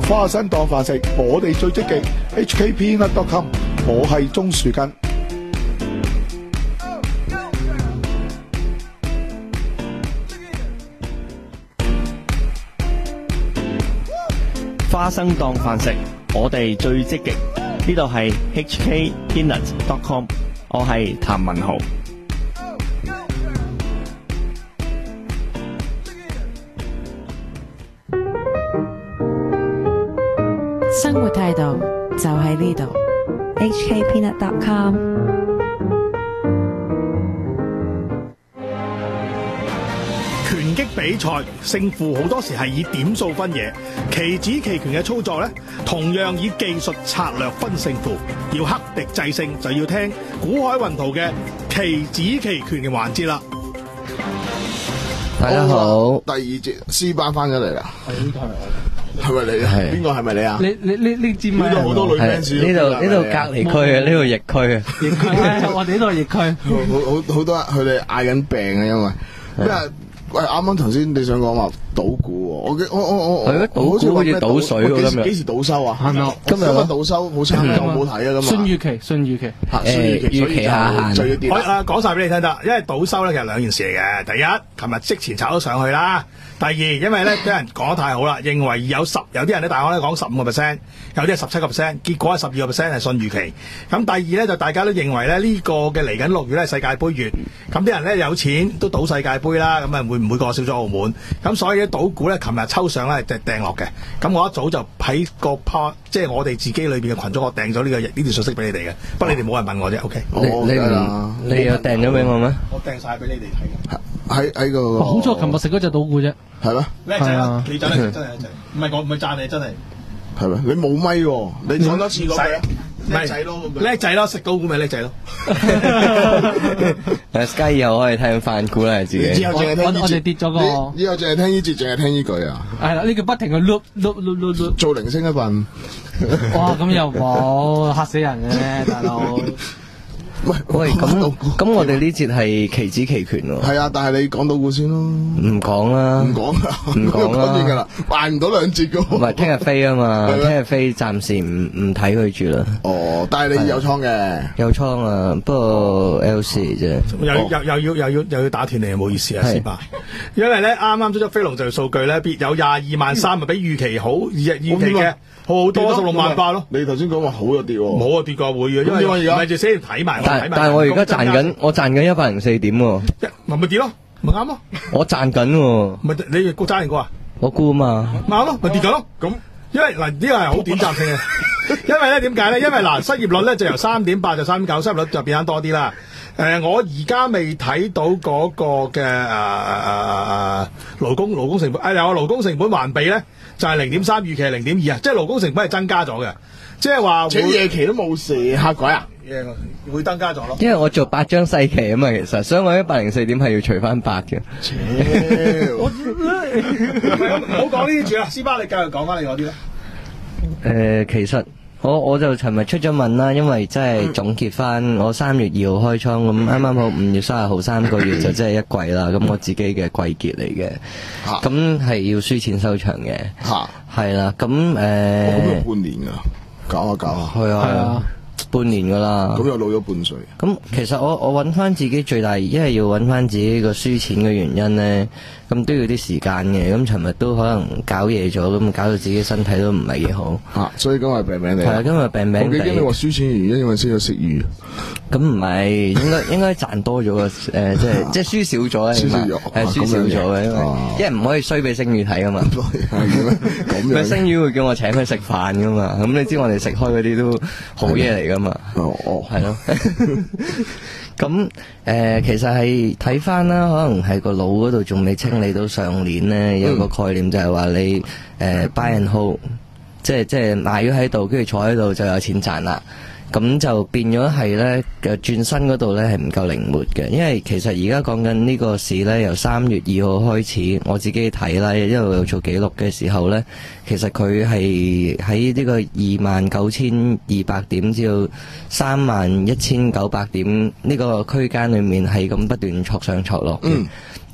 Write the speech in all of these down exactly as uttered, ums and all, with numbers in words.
花生當飯食，我哋最積極 H K Peanut dot com， 我係鍾樹根。 花生當飯食，我哋最積極。呢度係 H K Peanut dot com， 我係譚文豪。 生活態度就喺呢度 ，H K Peanut dot com。 拳擊比賽勝負好多時係以點數分野，棋子棋拳嘅操作咧，同樣以技術策略分勝負。要克敵制勝，就要聽古海雲圖嘅棋子棋拳嘅環節啦。 大家好， 第二節 C 班翻咗嚟啦。 呢個係我。 係咪你啊？邊個係咪你啊？ 你你呢呢支咪呢度好多女 fans。 呢度呢度隔離區啊，呢度疫區啊。疫區，我哋呢度疫區。 好好好多佢哋嗌緊病啊，因為因為喂啱啱頭先你想講話賭股喎，我我我我係咩？賭股好似賭水喎，今日幾時賭收啊？ 係咪？ 今日今日賭收好差，我冇睇啊，咁啊。 信預期，信預期。 嚇，信預期， 預期下限。 就要跌。 我誒講曬俾你聽得，因為賭收咧其實兩件事嚟嘅。第一，琴日即前炒咗上去啦。第二，因為咧俾人講得太好啦，認為有十有啲人咧大行咧講十五個 percent， 有啲係十七個 percent， 結果係十二個 percent 係信預期。咁第二咧就大家都認為咧呢個嘅嚟緊六月咧係世界盃月，咁啲人咧有錢都賭世界盃啦，咁啊會唔會過少咗澳門？咁所以咧賭股咧琴日抽上咧就掟落嘅。咁我一早就喺個 part， 即係我哋自己裏邊嘅群組，我掟咗呢個呢條信息俾你哋嘅。不過你哋冇人問我啫 ，OK？ 你你唔你又掟咗俾我咩？ 我掟晒俾你哋睇嘅。 喺喺個。 好彩我琴日食嗰隻賭股啫。 係咩？ 叻仔啦！你真係真係叻仔，唔係我唔係讚你，真係。 係咩？你冇咪喎？你講多次嗰句。叻仔咯， 叻仔咯，食到股咪叻仔咯。 誒 ，Sky 又可以聽翻股啦，自己。 我我哋跌咗個。 以後淨係聽呢節，淨係聽呢句啊。 係啦，呢個不停嘅碌碌碌碌碌。 做零星一份。 哇！咁又冇嚇死人嘅，大佬。 喂喂，咁咁我哋呢節係棋子棋拳喎。 係啊，但係你講到股先咯。 唔講啦。 唔講啦。 唔講啦。 講完㗎啦，賣唔到兩節㗎喎。 唔係聽日飛啊嘛，聽日飛暫時唔唔睇佢住啦。 哦，但係你有倉嘅。 有倉啊，不過 L C 啫。 又又又要又要又要打斷你，唔好意思啊，師伯。因為咧啱啱出咗飛龍就數據咧，有廿二萬三啊，比預期好，預預期嘅。好好多十六萬八咯！ 你頭先講話好咗跌喎， 冇啊跌過會嘅，因為而家咪就先睇埋， 但但係我而家賺緊，我賺緊一百零四點喎， 咪咪跌咯，咪啱咯。 我賺緊喎， 咪你估揸定估啊？ 我估啊嘛， 啱咯，咪跌緊咯。咁因為嗱呢個係好短暫性嘅，因為咧點解咧？因為嗱失業率咧就由三點八就三點九，失業率就變翻多啲啦。誒、呃，我而家未睇到嗰個嘅誒誒誒勞工勞工成本，誒、呃、有勞工成本環比咧就係零點三，預期係零點二啊，即係勞工成本係增加咗嘅，即係話請夜期都冇事，客改啊， 誒會增加咗咯。 因為我做八張細期啊嘛，其實所以我一百零四點係要除翻八嘅。 我唔好講呢啲住啦，師爸你繼續講翻你嗰啲啦。 誒、呃，其實。我我就尋日出咗問啦，因為真係總結翻我三月二號開倉，咁啱啱好五月三十號三個月就真係一季啦，咁我自己嘅季結嚟嘅，咁係要輸錢收場嘅，係啦，咁誒，咁有半年噶，搞下搞下， 係啊，半年噶啦， 咁又老咗半歲。 咁其實我我揾翻自己最大，因為要揾翻自己個輸錢嘅原因咧。咁都要啲時間嘅，咁尋日都可能搞嘢咗，咁搞到自己身體都唔係幾好。 啊，所以今日病病地。係啊，今日病病地。 我記得你話輸錢原因，因為識咗食魚。 咁唔係，應該應該賺多咗嘅，誒，即係即係輸少咗咧。輸少咗，係輸少咗嘅，因為因為唔可以衰俾星宇睇噶嘛。咁樣。星宇會叫我請佢食飯噶嘛，咁你知我哋食開嗰啲都好嘢嚟噶嘛。 哦哦， 係咯。咁誒、呃，其實係睇翻啦，可能係個腦嗰度仲未清理到上年咧，有個概念就係話你誒、呃、buy and hold，即係即係買咗喺度，跟住坐喺度就有錢賺啦。咁就變咗係咧嘅轉身嗰度咧係唔夠靈活嘅，因為其實而家講緊呢個市咧，由三月二號開始，我自己睇啦，一路有做記錄嘅時候咧，其實佢係喺呢個二萬九千二百點至到三萬一千九百點呢個區間裏面係咁不斷挫上挫落嘅。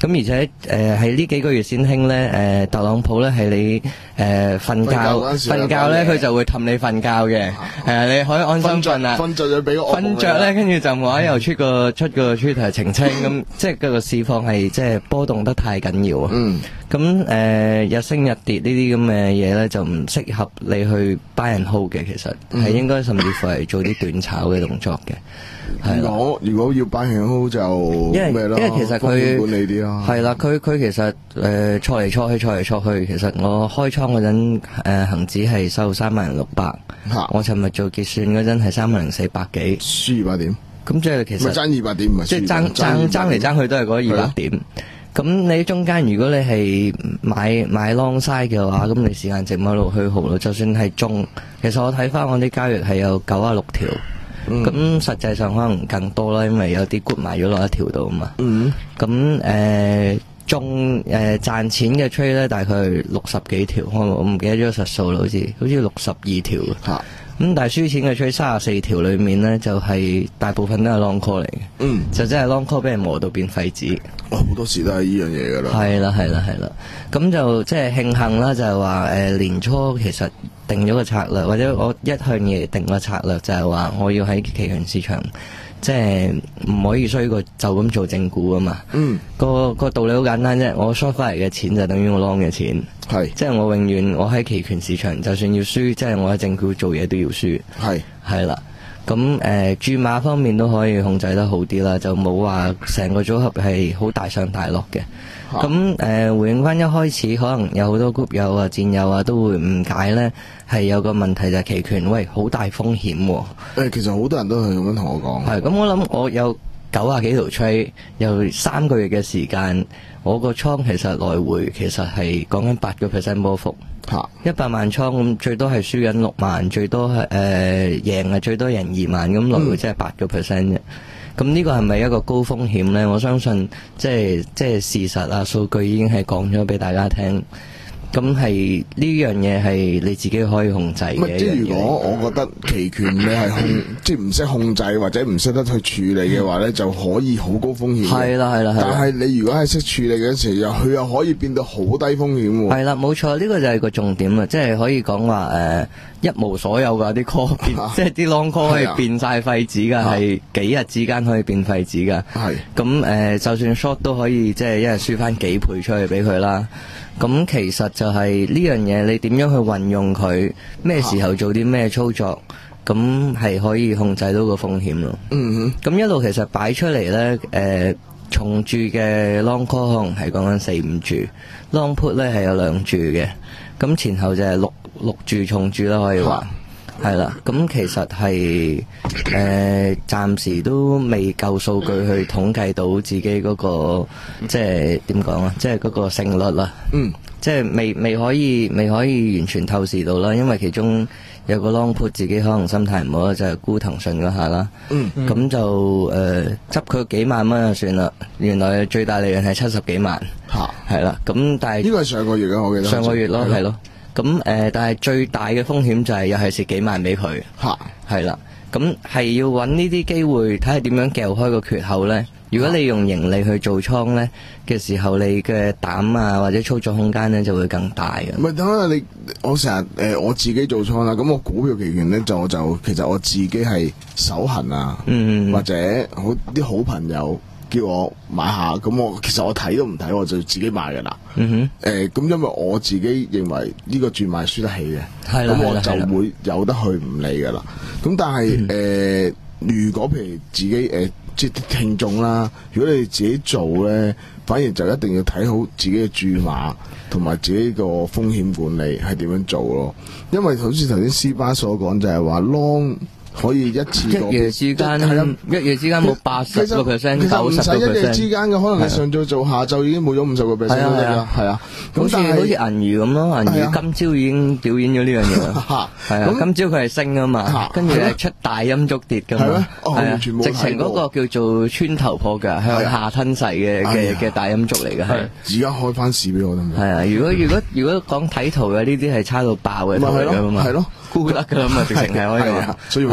咁而且誒喺呢幾個月先興咧，誒、呃、特朗普咧係你誒瞓、呃、覺瞓覺咧，佢就會氹你瞓覺嘅，係啊，你可以安心瞓啦。 瞓着就俾個瞓着咧，跟住就冇啦，又出個出個 Twitter 澄清咁，即係個市況係即係波動得太緊要啊。 嗯。 咁誒、呃、日升日跌呢啲咁嘅嘢咧，就唔適合你去 buy and hold 嘅，其實係、嗯、應該甚至乎係做啲短炒嘅動作嘅。 如果如果要 buy and hold 就因為咩咯？ 因為其實佢管理啲咯。 係啦，佢佢其實誒錯嚟錯去錯嚟錯去，其實我開倉嗰陣誒恆指係收三萬零六百，我尋日做結算嗰陣係三萬零四百幾， 輸二百點。 咁即係其實咪爭二百點，唔係即係爭爭爭嚟爭去都係嗰二百點。咁你中間如果你係買買 long side 嘅話，咁你時間值咪一路虛耗咯。就算係中，其實我睇翻我啲交易係有九啊六條，咁、嗯、實際上可能更多啦，因為有啲 group 埋咗落一條度啊嘛。咁誒、嗯呃、中誒賺、呃、錢嘅 trade 咧，大概六十幾條，我我唔記得咗實數啦，好似好似六十二條。嚇！咁但係輸錢嘅 trade 三十四條裏面咧，就係、是、大部分都係 long call 嚟嘅。嗯，就真係 long call 俾人磨到變廢紙。 好、哦、多時都係呢樣嘢噶啦。係啦，係啦，係啦。咁就即係慶幸啦，就係話誒年初其實定咗個策略，或者我一向嘢定個策略就係話我要喺期權市場。即係唔可以衰過就咁做正股啊嘛。嗯，個個道理好簡單啫。我 short 翻嚟嘅錢就等於我 long 嘅錢。係，即係我永遠我喺期權市場，就算要輸，即係我喺正股做嘢都要輸。係，係啦。咁誒、呃、注碼方面都可以控制得好啲啦，就冇話成個組合係好大上大落嘅。咁誒、呃、回應翻一開始可能有好多 group 友啊、戰友啊都會誤解咧，係有個問題就係期權，喂好大風險喎、啊。 誒其實好多人都係咁樣同我講。係，咁我諗我有九啊幾條 trade，有三個月嘅時間，我個倉其實來回其實係講緊八個 percent 波幅。嚇，一百萬倉咁最多係輸緊六萬，最多係誒、呃、贏啊最多贏二萬，咁來回即係八個 percent 啫。咁呢個係咪一個高風險呢？我相信即係即係事實啊，數據已經係講咗俾大家聽。咁係呢樣嘢係你自己可以控制嘅。 即係如果我覺得期權你係控，即係唔識控制或者唔識得去處理嘅話咧，就可以好高風險。係啦係啦係。但係你如果係識處理嘅時候，又佢又可以變到好低風險。 係啦，冇錯，呢、這個就係個重點啊！即係可以講話誒一無所有㗎啲 call 變，即係啲 long call 可以變晒廢紙㗎，係幾日之間可以變廢紙㗎。係。咁誒、呃，就算 short 都可以，即係一日輸翻幾倍出去俾佢啦。咁其實就係呢樣嘢，你點樣去運用佢，咩時候做啲咩操作，咁係可以控制到個風險咯。嗯哼。咁一路其實擺出嚟咧，誒、呃、重注嘅 long call 可能係講緊四五注 ，long put 咧係有兩注嘅，咁前後就係六六注重注啦，可以話。係啦，咁其實係誒暫時都未夠數據去統計到自己嗰、那個即係點講啊，即係嗰個勝率啦。嗯，即係未未可以未可以完全透視到啦，因為其中有個 long put 自己可能心態唔好啦，就係、是、沽騰訊嗰下啦。嗯，咁、嗯、就誒執佢幾萬蚊就算啦，原來最大利潤係七十幾萬。嚇，係啦，咁但係呢個係上個月嘅，我記得上個月咯，係咯。咁誒、呃，但係最大嘅風險就係又係蝕幾萬俾佢，嚇，係啦。咁係要揾呢啲機會，睇下點樣撬開個缺口咧。如果你用盈利去做倉咧嘅時候，你嘅膽啊或者操作空間咧就會更大嘅。 唔係，等下你我成日誒我自己做倉啦，咁我股票期權咧就就其實我自己係手痕啊，嗯、或者好啲好朋友叫我買下，咁我其實我睇都唔睇，我就自己買噶啦。嗯哼，誒、呃，咁因為我自己認為呢個轉賣輸得起嘅，咁我就會有得去唔理噶啦。咁但係誒、呃，如果譬如自己誒、呃，即係聽眾啦，如果你自己做咧，反而就一定要睇好自己嘅注碼同埋自己個風險管理係點樣做咯。因為好似頭先斯巴所講就係話 long。可以一次過一夜之間係啊，一夜之間冇八十個 percent， 九十個 percent。其實唔使一夜之間嘅，可能係上晝做下晝已經冇咗五十個 percent 都得㗎。係啊，好似好似銀魚咁咯，銀魚今朝已經表演咗呢樣嘢啦。係啊，今朝佢係升啊嘛，跟住係出大陰燭跌㗎嘛。係啊，直情嗰個叫做穿頭破腳向下吞噬嘅嘅嘅大陰燭嚟嘅。係而家開翻市俾我得唔得？ 係啊，如果如果如果講睇圖嘅呢啲係差到爆嘅圖嚟㗎嘛。係咯。沽得噶嘛，直情係可以話， 所以永遠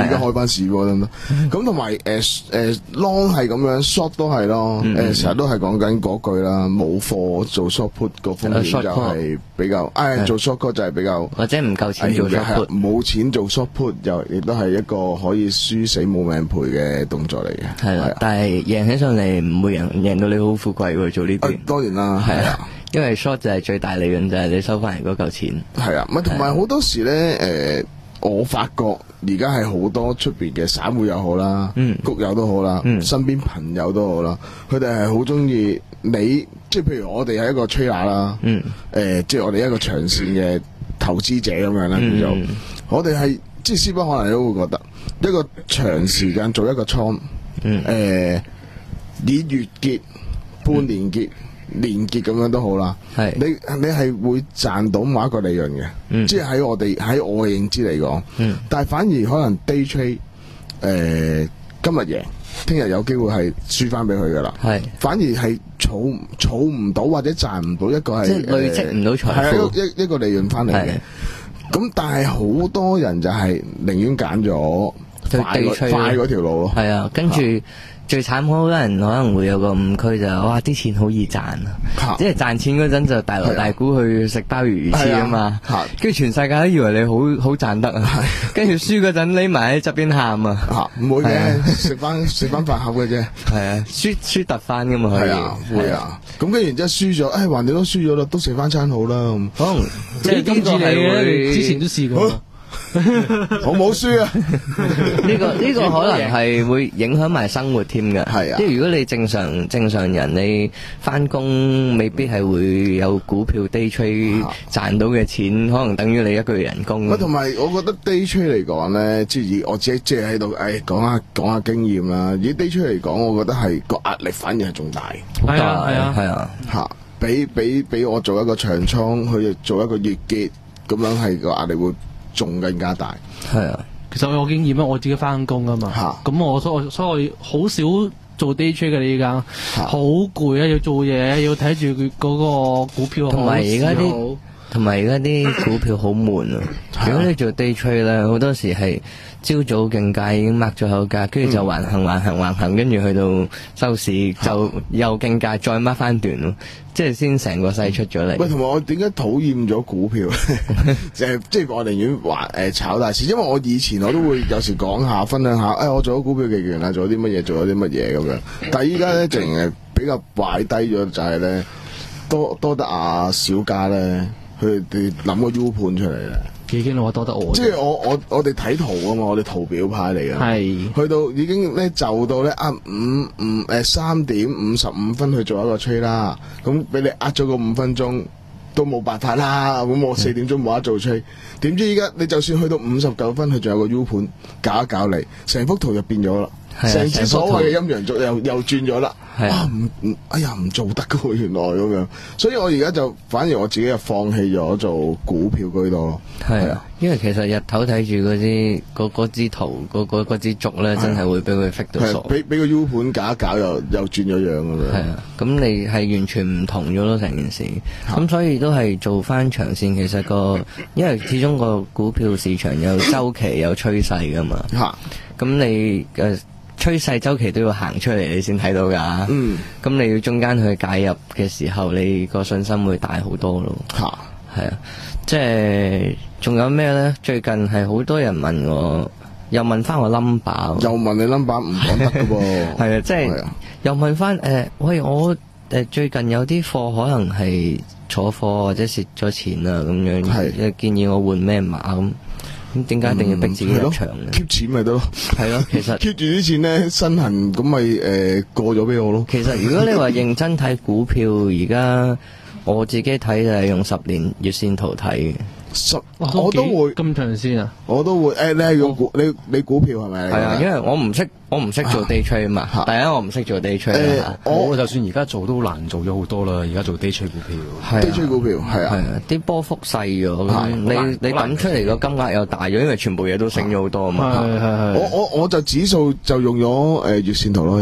家開翻市喎，得唔得？咁同埋誒誒 long 係咁樣 short 都係咯，誒成日都係講緊嗰句啦，冇貨做 short put 個風險就係比較，誒做 short call 就係比較或者唔夠錢做 short put， 冇錢做 short put 又亦都係一個可以輸死冇命賠嘅動作嚟嘅。 係啦，但係贏起上嚟唔會贏贏到你好富貴喎，做呢啲。 當然啦，係啊。 因為 short 就係最大利潤，就係你收翻嚟嗰嚿錢。 係啊，咪同埋好多時咧，誒，我發覺而家係好多出邊嘅散戶又好啦，谷友都好啦，身邊朋友都好啦，佢哋係好中意你，即係譬如我哋係一個 trader 啦，誒，即係我哋一個長線嘅投資者咁樣啦，叫做我哋係即係師傅可能都會覺得一個長時間做一個倉，誒，以月結、半年結。連結咁樣都好啦，係你你係會賺到某一個利潤嘅，嗯、即係喺我哋喺我嘅認知嚟講，嗯、但係反而可能 day trade 誒、呃、今日贏，聽日有機會係輸翻俾佢噶啦，係反而係儲儲唔到或者賺唔到一個係即係累積唔到財富， 係一一個利潤翻嚟嘅。咁但係好多人就係寧願揀咗快快嗰條路咯， 係啊，跟住。最慘好多人可能會有個誤區就係哇啲錢好易賺啊！即係賺錢嗰陣就大鑼大鼓去食鮑魚魚翅啊嘛，跟住全世界都以為你好好賺得啊，跟住輸嗰陣匿埋喺側邊喊啊！ 唔會嘅，食翻食翻飯盒嘅啫。 係啊，輸輸突翻噶嘛可以。 係啊，會啊。咁跟住然之後輸咗，誒橫掂都輸咗啦，都食翻餐好啦。 可能即係今次係會之前都試過。 我冇輸啊！ 呢個呢個可能係會影響埋生活添嘅，係啊。即係如果你正常正常人，你翻工未必係會有股票 day trade 賺到嘅錢，可能等於你一個月人工。 同埋我覺得 day trade 嚟講咧，即係以我自己即係喺度誒講下講下經驗啦。以 day trade 嚟講，我覺得係個壓力反而係仲大， 係啊係啊係啊吓，比比比我做一個長倉去做一個月結咁樣，係個壓力會仲更加大，係啊！ 其實我有經驗啊，我自己翻工啊嘛，咁我所以所以好少做 day trade 嘅，你依家好攰啊，要做嘢，要睇住佢嗰個股票， 同埋而家啲，同埋而家啲股票好悶啊！如果你做 day trade 咧，好多時係朝早競價已經 mark 咗口價，跟住就橫行橫行橫行，跟住去到收市就又競價再 mark 翻段咯。即係先成個勢出咗嚟。 喂，同埋我點解討厭咗股票？就係即係我寧願話誒炒大市，因為我以前我都會有時講下分享下，誒、哎、我做咗股票嘅員啦，做咗啲乜嘢，做咗啲乜嘢咁樣。但係依家咧，淨係比較擺低咗，就係咧多多得阿小家咧，佢哋諗個 U 盤出嚟咧。 已經攞多得我， 即係我我我哋睇圖啊嘛，我哋圖表派嚟嘅，係去到已經咧就到咧呃五五誒三點五十五分去做一個 trade 啦，咁俾你呃咗個五分鐘都冇辦法啦，咁我四點鐘冇得做 trade，點知依家你就算去到五十九分，佢仲有個 U 盤搞一搞你，成幅圖就變咗啦。成支所謂嘅陰陽燭又又轉咗啦，啊唔唔，哎呀唔做得噶喎，原來咁樣，所以我而家就反而我自己就放棄咗做股票居多咯。 係啊，因為其實日頭睇住嗰啲嗰嗰支圖嗰嗰嗰支燭咧，真係會俾佢 fit 到傻， 俾俾個 U 盤搞一搞又又轉咗樣咁樣。係啊，咁你係完全唔同咗咯成件事，咁所以都係做翻長線。其實個因為始終個股票市場有周期有趨勢噶嘛，吓咁你誒。趨勢周期都要行出嚟，你先睇到噶。嗯，咁你要中間去介入嘅時候，你個信心會大好多咯。吓，係啊，即係仲有咩咧？最近係好多人問我，又問翻我 number， 又問你 number 唔講得噶噃。 係啊，即係又問翻誒，喂，我誒最近有啲貨可能係坐貨或者蝕咗錢啊，咁樣，係建議我換咩碼咁。咁點解一定要逼自己入場咧 ？keep 錢咪得咯， 係咯，其實 keep 住啲錢咧，身痕咁咪誒過咗俾我咯。 其實如果你話認真睇股票，而家我自己睇就係用十年月線圖睇嘅。 十我都會咁長線啊！ 我都會誒，你係用股你你股票係咪？ 係啊，因為我唔識我唔識做 day trade 啊嘛。第一我唔識做 day trade。 我就算而家做都難做咗好多啦。而家做 day trade 股票 ，day trade 股票係啊， 啲波幅細咗，你你抌出嚟個金額又大咗，因為全部嘢都升咗好多啊嘛。 我我我就指數就用咗誒月線圖咯，又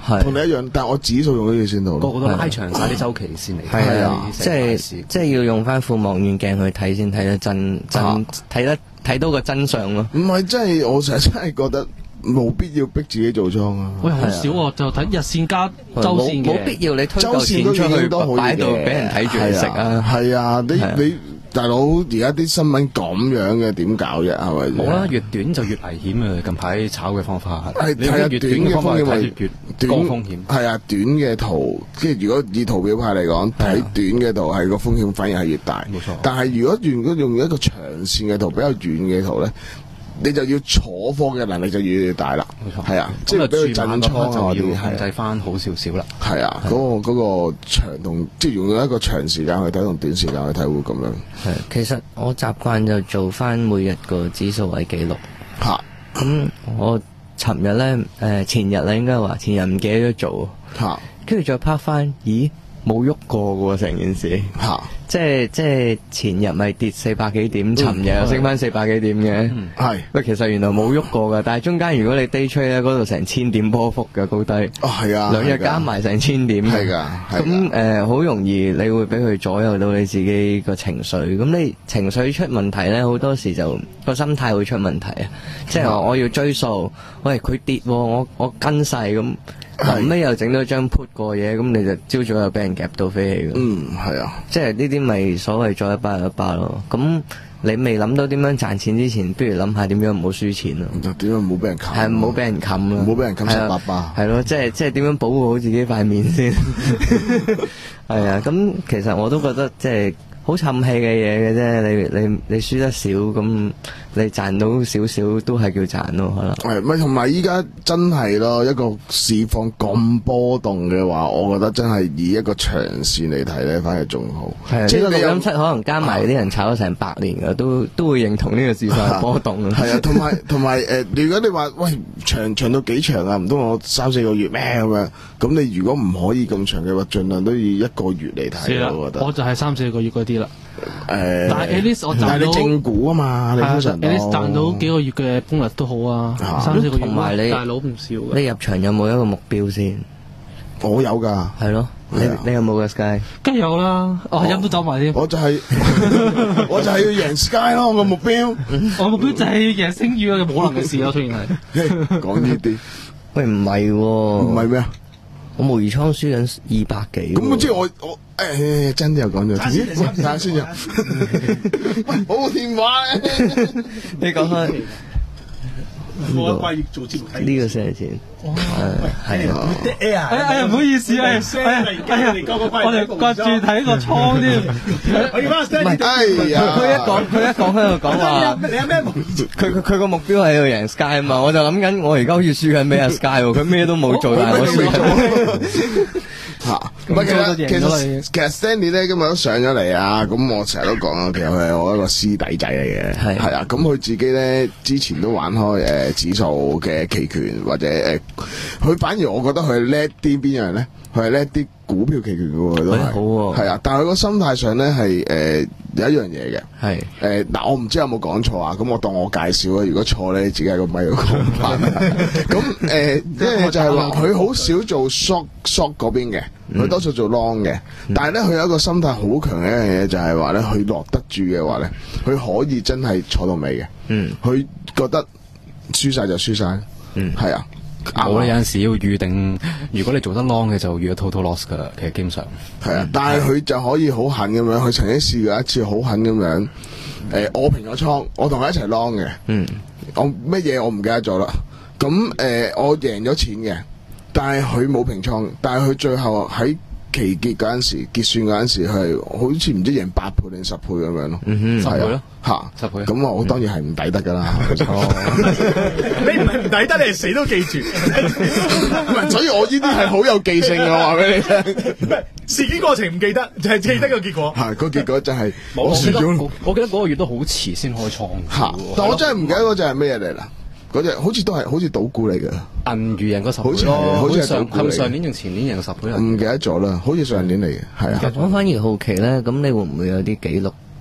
同你一樣，但係我指數用呢條線圖， 個個都拉長晒啲周期線嚟。 係啊，即係即係要用翻副望遠鏡去睇先睇得真真睇得睇到個真相咯。 唔係，真係我成日真係覺得冇必要逼自己做倉啊。 喂，好少喎，就睇日線加周線嘅， 冇必要你推嚿錢出去擺到俾人睇住嚟食啊。 係啊，你你。大佬，而家啲新聞咁樣嘅點搞啫？係咪？ 冇啦，越短就越危險啊！近排炒嘅方法係係啊， 越短嘅方法係越高風險。係啊，短嘅圖，即係如果以圖表派嚟講，睇短嘅圖係個風險反而係越大。冇錯。但係如果如果用一個長線嘅圖，比較遠嘅圖咧，你就要坐貨嘅能力就越嚟越大啦。冇錯。係啊，即係俾佢震倉啊， 就要控制翻好少少啦。 係啊，嗰個嗰個長同即係用一個長時間去睇同短時間去睇會咁樣。 係，其實我習慣就做翻每日個指數位記錄。 嚇， 咁我尋日咧誒前日咧應該話前日唔記得咗做。 嚇，跟住再拍翻，咦冇喐過嘅喎成件事。 嚇。 即係即係前日咪跌四百幾點，尋日又升翻四百幾點嘅， 係喂， 其實原來冇喐過噶，但係中間如果你 day trade 咧，嗰度成千點波幅嘅高低， 哦係啊， 兩日加埋成千點， 係噶， 咁誒好容易你會俾佢左右到你自己個情緒，咁你情緒出問題咧，好多時就個心態會出問題啊，即係話我要追數，喂佢跌，我我跟晒咁。臨尾又整到張 put 過嘢，咁你就朝早又俾人夾到飛起嘅。 嗯，係啊， 即係呢啲咪所謂再一巴又一巴咯。咁你未諗到點樣賺錢之前，不如諗下點樣唔好輸錢咯。 就點樣唔好俾人冚？ 係唔好俾人冚咯， 唔好俾人冚十八巴。 係咯，即係即係點樣保護好自己塊面先。係啊，咁其實我都覺得即係好沉氣嘅嘢嘅啫。你你你輸得少咁。你賺到少少都係叫賺咯，可能係咪同埋依家真係咯，一個市況咁波動嘅話，我覺得真係以一個長線嚟睇咧，反而仲好。 係啊，即係六金七可能加埋啲人炒咗成百年嘅，都都會認同呢個市況波動。 係啊，同埋同埋誒，如果你話喂長長到幾長啊？唔通我三四個月咩咁樣？咁你如果唔可以咁長嘅話，盡量都要一個月嚟睇。我覺得我就係三四個月嗰啲啦。 誒、呃， 但係 at least 我賺到， 但係你正股啊嘛，你通常 at least 賺到幾個月嘅 bonus 都好啊，啊三四個月同埋你大佬唔少嘅。 你入場有冇一個目標先？ 我有㗎， 係咯，你你有冇嘅 Sky？ 梗係有啦，我飲都走埋添。 我就係、是、我就係要贏 Sky 咯，我個目標。 我目標就係贏星宇嘅冇能嘅事咯，雖然係。 講呢啲， 喂唔係喎，唔係咩啊？ 我無疑倉輸緊二百幾。 咁即係我我誒真啲又講咗，睇下先啊！喂，我個電話咧， 你講開。 我掛住做節目睇呢個先係錢，係啊！ 哎呀哎呀，唔好意思啊！哎呀，我哋掛住睇個倉添。 我要翻 stand。 哎呀！ 佢一講，佢一講喺度講話， 你有咩目？ 佢佢佢個目標係要贏 Sky 啊嘛！我就諗緊，我而家好似輸緊咩啊 Sky 喎，佢咩都冇做，但係我輸緊。 吓，唔係其實其實其實 Stanley 咧今日都上咗嚟啊！咁我成日都講啊，其實佢係我一個師弟仔嚟嘅，係係啊。咁佢自己咧之前都玩開誒指數嘅期權或者誒，佢反而我覺得佢係叻啲邊樣咧？佢係叻啲股票期權嘅喎，都係好喎。 係啊，但係佢個心態上咧係誒有一樣嘢嘅， 係誒嗱，我唔知有冇講錯啊？咁我當我介紹啊，如果錯咧，你自己喺個咪度講翻。咁誒，即係就係話佢好少做 short short 嗰邊嘅。佢多數做 long 嘅，嗯、但係咧佢有一個心態好強嘅一樣嘢，就係話咧佢落得住嘅話咧，佢可以真係坐到尾嘅。嗯，佢覺得輸晒就輸晒。嗯，係啊。 我咧有陣時要預定，如果你做得 long 嘅就預咗 total loss 噶啦。其實基本上係啊，但係佢就可以好狠咁樣，佢曾經試過一次好狠咁樣。誒、呃，我平咗倉，我同佢一齊 long 嘅。嗯，我乜嘢我唔記得咗啦。咁誒、呃，我贏咗錢嘅。但係佢冇平倉，但係佢最後喺期結嗰陣時結算嗰陣時，係好似唔知贏八倍定十倍咁樣咯。嗯哼，十倍咯，吓十倍。咁我當然係唔抵得噶啦。 你唔係唔抵得，你係死都記住。 唔係，所以我呢啲係好有記性嘅，話俾你聽。 唔係事件過程唔記得，就係記得個結果。 係個結果就係我輸咗。我記得嗰個月都好遲先開倉。 吓，但我真係唔記得嗰隻係咩嘢嚟啦。嗰隻好似都係好似賭股嚟嘅， 銀魚贏個十倍， 好似好似上係咪上年定前年贏個十倍？ 唔記得咗啦，好似上年嚟嘅，係啊。 我反而好奇咧，咁你會唔會有啲記錄，即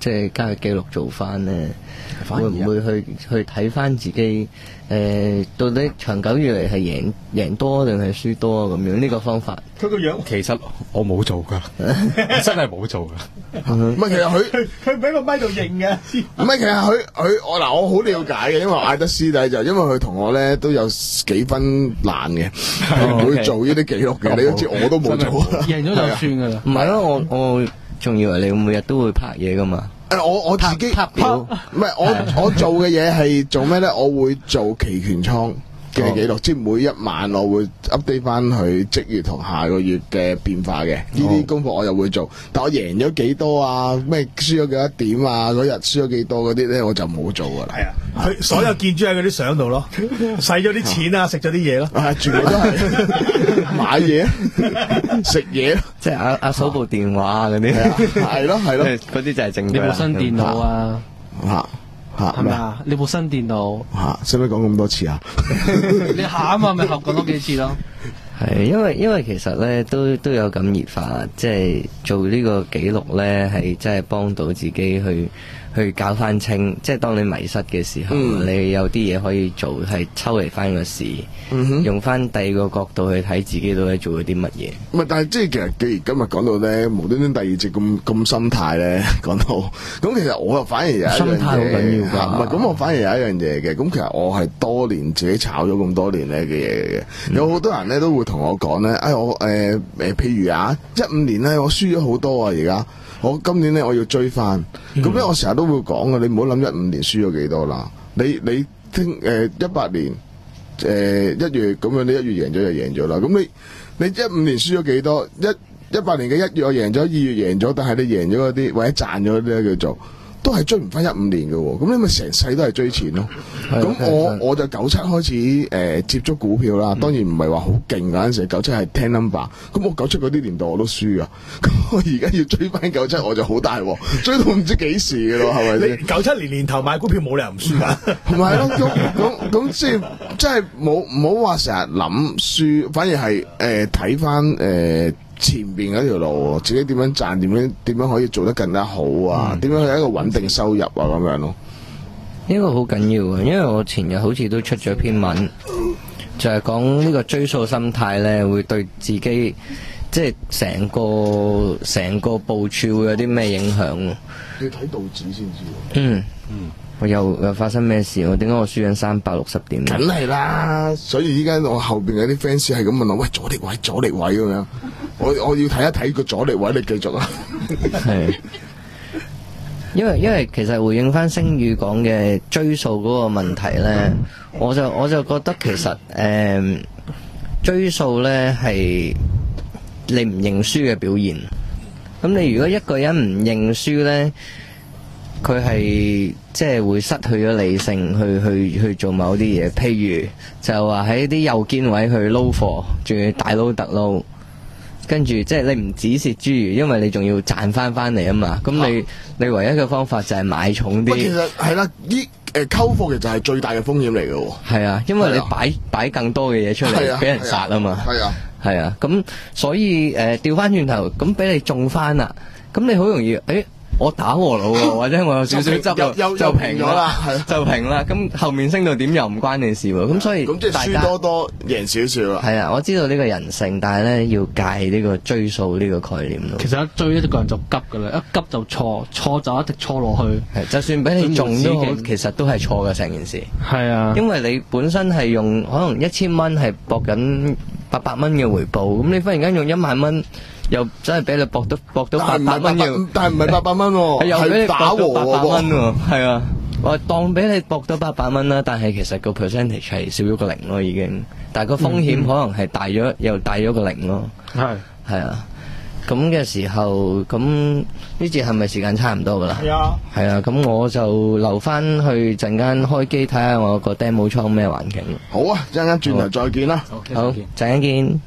即係交易記錄做翻咧？ 反而會唔會去去睇翻自己誒、呃、到底長久以嚟係贏贏多定係輸多啊？咁樣呢個方法， 佢個樣其實我冇做噶，我真係冇做噶。 唔係，其實佢佢佢俾個咪度認嘅。 唔係，其實佢佢我嗱我好了解嘅，因為我嗌得師弟就因為佢同我咧都有幾分難嘅，佢唔會做呢啲記錄嘅。你都知我都冇做， 贏咗就算噶啦。 唔係咯，我我仲以為你每日都會拍嘢噶嘛。 誒，我我自己拍表， 唔係我我做嘅嘢係做咩咧？我會做期權倉嘅記錄，即係每一晚我會 update 翻佢即月同下個月嘅變化嘅。呢啲功課我又會做，但我贏咗幾多啊？咩輸咗幾多點啊？嗰日輸咗幾多嗰啲咧，我就冇做噶啦。 係啊，佢所有見諸喺嗰啲相度咯，使咗啲錢啊，食咗啲嘢咯， 係全部都係買嘢、食嘢， 即係阿阿嫂部電話嗰啲， 係咯係咯， 嗰啲就係正。 你部新電腦啊？ 嚇嚇係咪啊？你部新電腦嚇，使唔使講咁多次啊？ 你下啊嘛，咪合講多幾次咯。 係因為因為其實咧都都有感而發，即係做呢個記錄咧係真係幫到自己去去搞翻清，即係當你迷失嘅時候，嗯、你有啲嘢可以做，係抽離翻個視，嗯、用翻第二個角度去睇自己到底做咗啲乜嘢。 唔係，但係即係其實既然今日講到咧，無端端第二節咁咁心態咧講到，咁其實我又反而有一樣嘢， 心態好緊要㗎。 唔係，咁我反而有一樣嘢嘅，咁其實我係多年自己炒咗咁多年咧嘅嘢嘅，嗯、有好多人咧都會同我講咧，哎我誒誒、呃，譬如啊，一五年咧我輸咗好多啊，而家。我今年咧我要追翻，咁咧、嗯、我成日都會講嘅，你唔好諗一五年輸咗幾多啦，你你聽誒一八年誒一、呃、月咁樣，你一月贏咗就贏咗啦，咁你你一五年輸咗幾多？一一八年嘅一月我贏咗，二月贏咗，但係你贏咗嗰啲或者賺咗嗰啲咧叫做。都係追唔翻一五年嘅喎，咁你咪成世都係追錢咯。咁我我就九七開始誒、呃、接觸股票啦，當然唔係話好勁嗰陣時，九七係聽 number。咁我九七嗰啲年代我都輸啊，咁我而家要追翻九七我就好大鑊，追到唔知幾時嘅咯，係咪先？ 九七年年頭買股票冇理由唔輸㗎， 唔係咯？咁咁咁即係即係冇唔好話成日諗輸，反而係誒睇翻誒。呃前邊嗰條路，自己點樣賺，點樣點樣可以做得更加好啊？點、嗯、樣係一個穩定收入啊？咁樣咯， 呢個好緊要啊！因為我前日好似都出咗篇文，就係講呢個追數心態咧，會對自己即係成個成個部署會有啲咩影響？ 你睇道指先知。 嗯嗯。我又又發生咩事？我點解我輸緊三百六十點？ 梗係啦，所以依家我後邊有啲 fans 係咁問我：喂，阻力位，阻力位咁樣。我我要睇一睇個阻力位，你繼續啊。 係，因為因為其實回應翻星宇講嘅追數嗰個問題咧，我就我就覺得其實誒、呃、追數咧係你唔認輸嘅表現。咁你如果一個人唔認輸咧，佢係即係會失去咗理性去去去做某啲嘢，譬如就話喺啲右肩位去撈貨，仲要大撈特撈，跟住即係你唔止蝕諸餘，因為你仲要賺翻翻嚟啊嘛。咁你、啊、你唯一嘅方法就係買重啲。 其實係啦，依誒溝貨其實係最大嘅風險嚟嘅喎。係啊，因為你擺擺更多嘅嘢出嚟，俾人殺啊嘛。係啊，係啊，咁所以誒調翻轉頭，咁俾你中翻啦，咁你好容易誒。欸我打和佬喎，或者我有少少執又就平咗啦，就平啦。咁後面升到點又唔關你事喎。咁所以咁即係輸多多贏少少啦。 係啊，我知道呢個人性，但係咧要戒呢個追數呢個概念咯。 其實一追一個人就急噶啦，一急就錯，錯就一直錯落去。 係，就算俾你中都好，其實都係錯嘅成件事。 係啊， 因為你本身係用可能一千蚊係搏緊八百蚊嘅回報，咁你忽然間用一萬蚊。又真係俾你搏到搏到八百蚊嘅， 但係唔係八百蚊喎， 又俾你打和八百蚊喎，係啊，我當俾你搏到八百蚊啦，但係其實個 percentage 係少咗個零咯，已經，但係個風險可能係大咗，嗯、又大咗個零咯，係係啊，咁嘅時候，咁呢節係咪時間差唔多噶啦？係啊，係啊，咁我就留翻去陣間開機睇下我個 demo 倉咩環境。 好啊，陣間轉頭再見啦， 好，陣間見。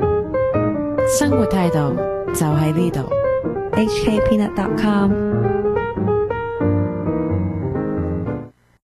生活態度就喺呢度 ，H K Peanut dot com。